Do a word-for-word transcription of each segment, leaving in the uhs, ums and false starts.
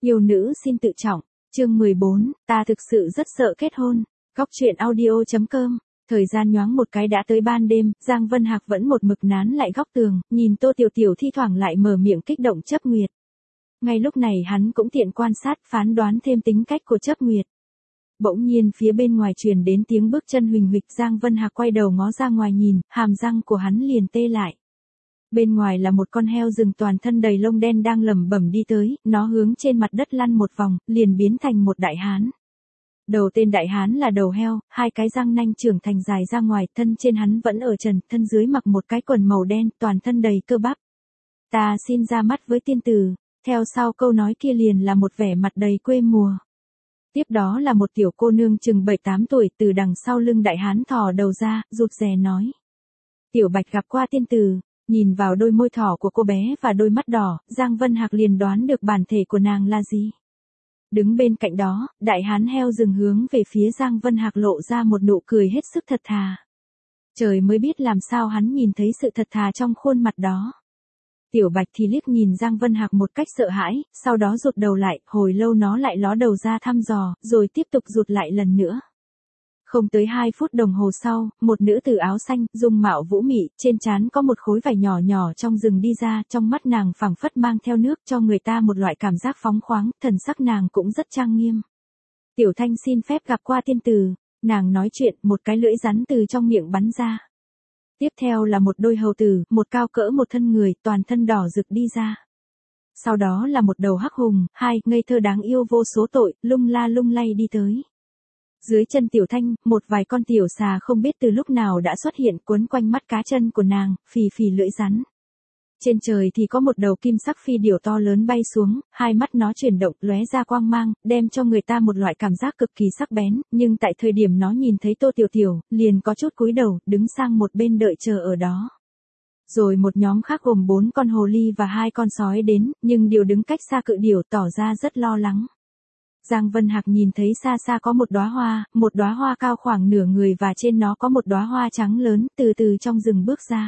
Yêu nữ xin tự trọng, chương mười bốn, ta thực sự rất sợ kết hôn. Góc truyện audio chấm com. Thời gian nhoáng một cái đã tới ban đêm, Giang Vân Hạc vẫn một mực nán lại góc tường, nhìn Tô Tiểu Tiểu thi thoảng lại mở miệng kích động Chấp Nguyệt. Ngay lúc này hắn cũng tiện quan sát phán đoán thêm tính cách của Chấp Nguyệt. Bỗng nhiên phía bên ngoài truyền đến tiếng bước chân huỳnh huỵch, Giang Vân Hạc quay đầu ngó ra ngoài nhìn, hàm răng của hắn liền tê lại. Bên ngoài là một con heo rừng toàn thân đầy lông đen đang lẩm bẩm đi tới, nó hướng trên mặt đất lăn một vòng, liền biến thành một đại hán. Đầu tên đại hán là đầu heo, hai cái răng nanh trưởng thành dài ra ngoài, thân trên hắn vẫn ở trần, thân dưới mặc một cái quần màu đen, toàn thân đầy cơ bắp. Ta xin ra mắt với tiên tử, theo sau câu nói kia liền là một vẻ mặt đầy quê mùa. Tiếp đó là một tiểu cô nương chừng bảy tám tuổi, từ đằng sau lưng đại hán thò đầu ra, rụt rè nói. Tiểu Bạch gặp qua tiên tử. Nhìn vào đôi môi thỏ của cô bé và đôi mắt đỏ, Giang Vân Hạc liền đoán được bản thể của nàng là gì. Đứng bên cạnh đó, đại hán heo rừng hướng về phía Giang Vân Hạc lộ ra một nụ cười hết sức thật thà. Trời mới biết làm sao hắn nhìn thấy sự thật thà trong khuôn mặt đó. Tiểu Bạch thì liếc nhìn Giang Vân Hạc một cách sợ hãi, sau đó rụt đầu lại, hồi lâu nó lại ló đầu ra thăm dò, rồi tiếp tục rụt lại lần nữa. Không tới hai phút đồng hồ sau, một nữ tử áo xanh, dung mạo vũ mị, trên trán có một khối vải nhỏ nhỏ trong rừng đi ra, trong mắt nàng phảng phất mang theo nước cho người ta một loại cảm giác phóng khoáng, thần sắc nàng cũng rất trang nghiêm. Tiểu Thanh xin phép gặp qua tiên tử, nàng nói chuyện, một cái lưỡi rắn từ trong miệng bắn ra. Tiếp theo là một đôi hầu tử, một cao cỡ một thân người, toàn thân đỏ rực đi ra. Sau đó là một đầu hắc hùng, hai, ngây thơ đáng yêu vô số tội, lung la lung lay đi tới. Dưới chân Tiểu Thanh, một vài con tiểu xà không biết từ lúc nào đã xuất hiện quấn quanh mắt cá chân của nàng, phì phì lưỡi rắn. Trên trời thì có một đầu kim sắc phi điểu to lớn bay xuống, hai mắt nó chuyển động, lóe ra quang mang, đem cho người ta một loại cảm giác cực kỳ sắc bén, nhưng tại thời điểm nó nhìn thấy Tô Tiểu Tiểu, liền có chút cúi đầu, đứng sang một bên đợi chờ ở đó. Rồi một nhóm khác gồm bốn con hồ ly và hai con sói đến, nhưng đều đứng cách xa cự điểu, tỏ ra rất lo lắng. Giang Vân Hạc nhìn thấy xa xa có một đóa hoa, một đóa hoa cao khoảng nửa người và trên nó có một đóa hoa trắng lớn, từ từ trong rừng bước ra.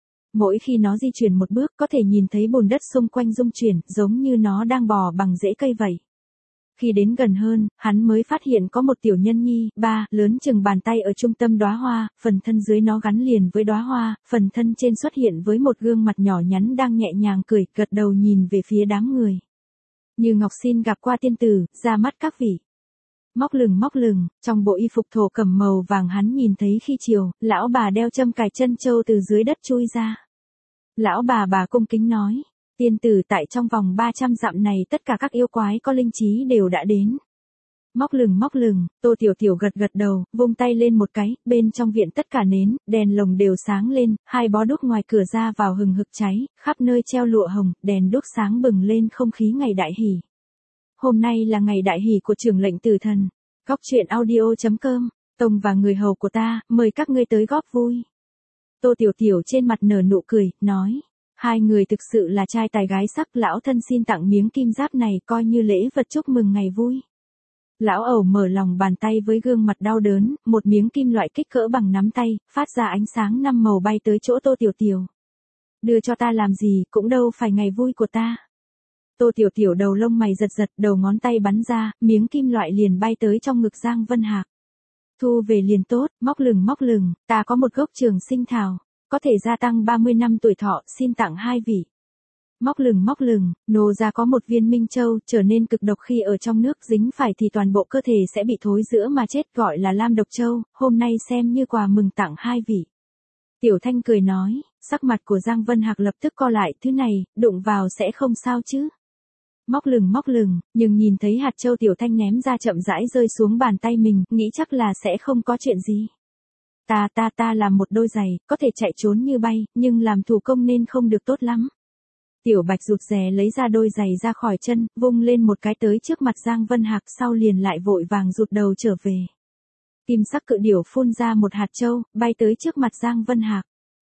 Mỗi khi nó di chuyển một bước có thể nhìn thấy bùn đất xung quanh rung chuyển, giống như nó đang bò bằng rễ cây vậy. Khi đến gần hơn, hắn mới phát hiện có một tiểu nhân nhi, ba, lớn chừng bàn tay ở trung tâm đóa hoa, phần thân dưới nó gắn liền với đóa hoa, phần thân trên xuất hiện với một gương mặt nhỏ nhắn đang nhẹ nhàng cười, gật đầu nhìn về phía đám người. Như Ngọc xin gặp qua tiên tử, ra mắt các vị. Móc lừng móc lừng, trong bộ y phục thổ cẩm màu vàng hắn nhìn thấy khi chiều, lão bà đeo châm cài chân châu từ dưới đất chui ra. Lão bà bà cung kính nói, tiên tử tại trong vòng ba trăm dặm này tất cả các yêu quái có linh trí đều đã đến. Móc lừng móc lừng, Tô Tiểu Tiểu gật gật đầu, vung tay lên một cái, bên trong viện tất cả nến, đèn lồng đều sáng lên, hai bó đuốc ngoài cửa ra vào hừng hực cháy, khắp nơi treo lụa hồng, đèn đuốc sáng bừng lên không khí ngày đại hỷ. Hôm nay là ngày đại hỷ của trưởng lệnh tử thần. Góc truyện audio chấm com, Tông và người hầu của ta, mời các ngươi tới góp vui. Tô Tiểu Tiểu trên mặt nở nụ cười, nói, hai người thực sự là trai tài gái sắc, lão thân xin tặng miếng kim giáp này coi như lễ vật chúc mừng ngày vui. Lão ẩu mở lòng bàn tay với gương mặt đau đớn, một miếng kim loại kích cỡ bằng nắm tay, phát ra ánh sáng năm màu bay tới chỗ Tô Tiểu Tiểu. Đưa cho ta làm gì, cũng đâu phải ngày vui của ta. Tô Tiểu Tiểu đầu lông mày giật giật, đầu ngón tay bắn ra, miếng kim loại liền bay tới trong ngực Giang Vân Hạc. Thu về liền tốt, móc lừng móc lừng, ta có một gốc trường sinh thảo, có thể gia tăng ba mươi năm tuổi thọ, xin tặng hai vị. Móc lừng móc lừng, nô ra có một viên minh châu, trở nên cực độc khi ở trong nước, dính phải thì toàn bộ cơ thể sẽ bị thối rữa mà chết, gọi là Lam độc châu, hôm nay xem như quà mừng tặng hai vị. Tiểu Thanh cười nói, sắc mặt của Giang Vân Hạc lập tức co lại, thứ này, đụng vào sẽ không sao chứ. Móc lừng móc lừng, nhưng nhìn thấy hạt châu Tiểu Thanh ném ra chậm rãi rơi xuống bàn tay mình, nghĩ chắc là sẽ không có chuyện gì. Ta ta ta làm một đôi giày, có thể chạy trốn như bay, nhưng làm thủ công nên không được tốt lắm. Tiểu Bạch rụt rè lấy ra đôi giày ra khỏi chân, vung lên một cái tới trước mặt Giang Vân Hạc, sau liền lại vội vàng rụt đầu trở về. Kim sắc cự điểu phun ra một hạt châu, bay tới trước mặt Giang Vân Hạc.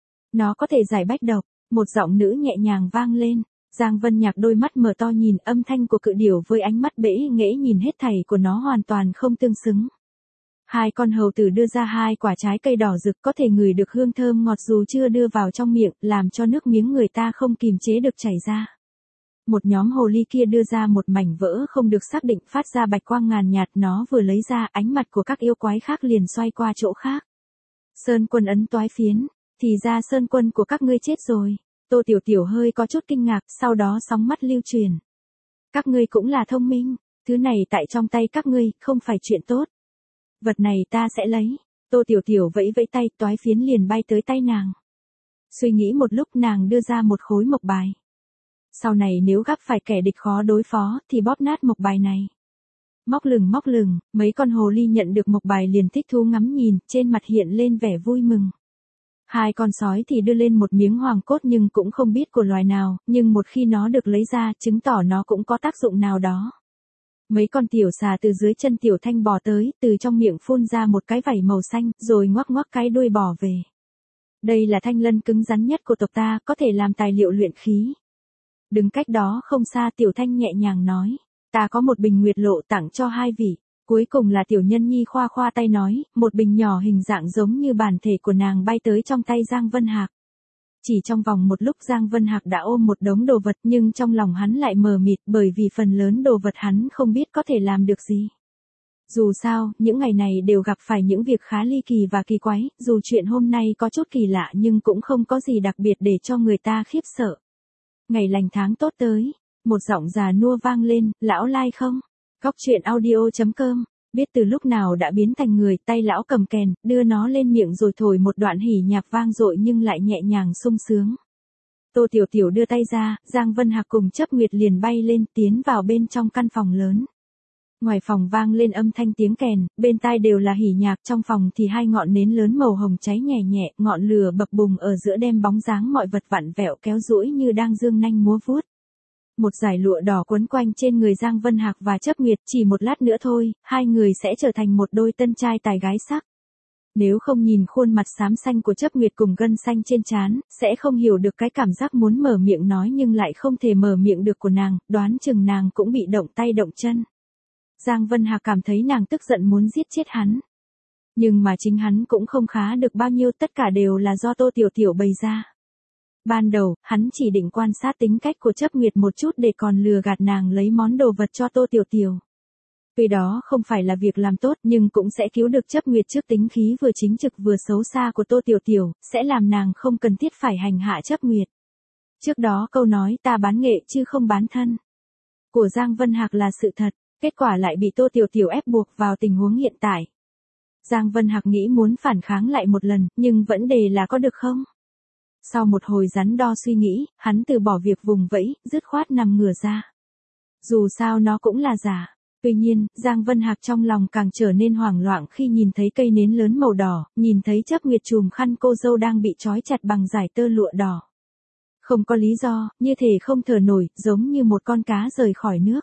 Nó có thể giải bách độc, một giọng nữ nhẹ nhàng vang lên. Giang Vân Nhạc đôi mắt mở to nhìn âm thanh của cự điểu với ánh mắt bẽ nghễ nhìn hết thảy của nó hoàn toàn không tương xứng. Hai con hầu tử đưa ra hai quả trái cây đỏ rực có thể ngửi được hương thơm ngọt dù chưa đưa vào trong miệng, làm cho nước miếng người ta không kìm chế được chảy ra. Một nhóm hồ ly kia đưa ra một mảnh vỡ không được xác định phát ra bạch quang ngàn nhạt, nó vừa lấy ra ánh mặt của các yêu quái khác liền xoay qua chỗ khác. Sơn Quân ấn toái phiến, thì ra Sơn Quân của các ngươi chết rồi. Tô Tiểu Tiểu hơi có chút kinh ngạc, sau đó sóng mắt lưu truyền. Các ngươi cũng là thông minh, thứ này tại trong tay các ngươi, không phải chuyện tốt. Vật này ta sẽ lấy. Tô Tiểu Tiểu vẫy vẫy tay, toái phiến liền bay tới tay nàng. Suy nghĩ một lúc nàng đưa ra một khối mộc bài. Sau này nếu gặp phải kẻ địch khó đối phó, thì bóp nát mộc bài này. Móc lừng móc lừng, mấy con hồ ly nhận được mộc bài liền thích thú ngắm nhìn, trên mặt hiện lên vẻ vui mừng. Hai con sói thì đưa lên một miếng hoàng cốt nhưng cũng không biết của loài nào, nhưng một khi nó được lấy ra, chứng tỏ nó cũng có tác dụng nào đó. Mấy con tiểu xà từ dưới chân Tiểu Thanh bò tới, từ trong miệng phun ra một cái vảy màu xanh, rồi ngoắc ngoắc cái đuôi bò về. Đây là thanh lân cứng rắn nhất của tộc ta, có thể làm tài liệu luyện khí. Đứng cách đó không xa Tiểu Thanh nhẹ nhàng nói, ta có một bình nguyệt lộ tặng cho hai vị. Cuối cùng là Tiểu Nhân Nhi khoa khoa tay nói, một bình nhỏ hình dạng giống như bản thể của nàng bay tới trong tay Giang Vân Hạc. Chỉ trong vòng một lúc Giang Vân Hạc đã ôm một đống đồ vật nhưng trong lòng hắn lại mờ mịt bởi vì phần lớn đồ vật hắn không biết có thể làm được gì. Dù sao, những ngày này đều gặp phải những việc khá ly kỳ và kỳ quái, dù chuyện hôm nay có chút kỳ lạ nhưng cũng không có gì đặc biệt để cho người ta khiếp sợ. Ngày lành tháng tốt tới, một giọng già nua vang lên, lão lai không? Góc truyện audio chấm com, biết từ lúc nào đã biến thành người, tay lão cầm kèn, đưa nó lên miệng rồi thổi một đoạn hỉ nhạc vang dội nhưng lại nhẹ nhàng sung sướng. Tô Tiểu Tiểu đưa tay ra, Giang Vân Hạc cùng Chấp Nguyệt liền bay lên tiến vào bên trong căn phòng lớn. Ngoài phòng vang lên âm thanh tiếng kèn, bên tai đều là hỉ nhạc, trong phòng thì hai ngọn nến lớn màu hồng cháy nhẹ nhẹ, ngọn lửa bập bùng ở giữa đem bóng dáng mọi vật vặn vẹo kéo duỗi như đang dương nanh múa vuốt. Một dải lụa đỏ quấn quanh trên người Giang Vân Hạc và Chấp Nguyệt, chỉ một lát nữa thôi, hai người sẽ trở thành một đôi tân trai tài gái sắc. Nếu không nhìn khuôn mặt xám xanh của Chấp Nguyệt cùng gân xanh trên trán, sẽ không hiểu được cái cảm giác muốn mở miệng nói nhưng lại không thể mở miệng được của nàng, đoán chừng nàng cũng bị động tay động chân. Giang Vân Hạc cảm thấy nàng tức giận muốn giết chết hắn. Nhưng mà chính hắn cũng không khá được bao nhiêu, tất cả đều là do Tô Tiểu Tiểu bày ra. Ban đầu, hắn chỉ định quan sát tính cách của Chấp Nguyệt một chút để còn lừa gạt nàng lấy món đồ vật cho Tô Tiểu Tiểu. Tuy đó không phải là việc làm tốt nhưng cũng sẽ cứu được Chấp Nguyệt trước tính khí vừa chính trực vừa xấu xa của Tô Tiểu Tiểu, sẽ làm nàng không cần thiết phải hành hạ Chấp Nguyệt. Trước đó câu nói ta bán nghệ chứ không bán thân của Giang Vân Hạc là sự thật, kết quả lại bị Tô Tiểu Tiểu ép buộc vào tình huống hiện tại. Giang Vân Hạc nghĩ muốn phản kháng lại một lần, nhưng vấn đề là có được không? Sau một hồi đắn đo suy nghĩ, hắn từ bỏ việc vùng vẫy, dứt khoát nằm ngửa ra. Dù sao nó cũng là giả. Tuy nhiên, Giang Vân Hạc trong lòng càng trở nên hoảng loạn khi nhìn thấy cây nến lớn màu đỏ, nhìn thấy Chấp Nguyệt chùm khăn cô dâu đang bị trói chặt bằng dải tơ lụa đỏ. Không có lý do, như thể không thở nổi, giống như một con cá rời khỏi nước.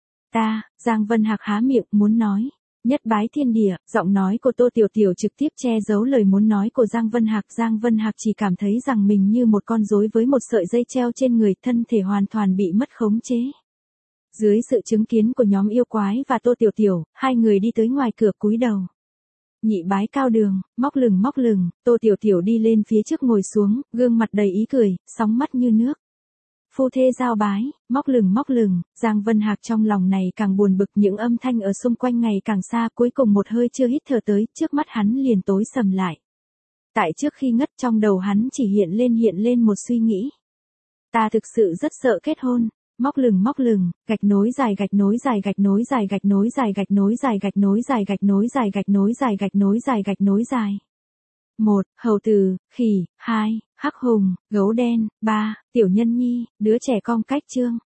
Ta, Giang Vân Hạc há miệng muốn nói. Nhất bái thiên địa, giọng nói của Tô Tiểu Tiểu trực tiếp che giấu lời muốn nói của Giang Vân Hạc. Giang Vân Hạc chỉ cảm thấy rằng mình như một con rối với một sợi dây treo trên người, thân thể hoàn toàn bị mất khống chế. Dưới sự chứng kiến của nhóm yêu quái và Tô Tiểu Tiểu, hai người đi tới ngoài cửa cúi đầu. Nhị bái cao đường, móc lừng móc lừng, Tô Tiểu Tiểu đi lên phía trước ngồi xuống, gương mặt đầy ý cười, sóng mắt như nước. Phu thê giao bái, móc lừng móc lừng, Giang Vân Hạc trong lòng này càng buồn bực, những âm thanh ở xung quanh ngày càng xa, cuối cùng một hơi chưa hít thở tới, trước mắt hắn liền tối sầm lại. Tại trước khi ngất trong đầu hắn chỉ hiện lên hiện lên một suy nghĩ. Ta thực sự rất sợ kết hôn. Móc lừng móc lừng, gạch nối dài gạch nối dài gạch nối dài gạch nối dài gạch nối dài gạch nối dài gạch nối dài gạch nối dài gạch nối dài gạch nối dài. một. Hầu tử, khỉ. Hai. Hắc hùng, gấu đen. Ba. Tiểu Nhân Nhi, đứa trẻ con cách chương.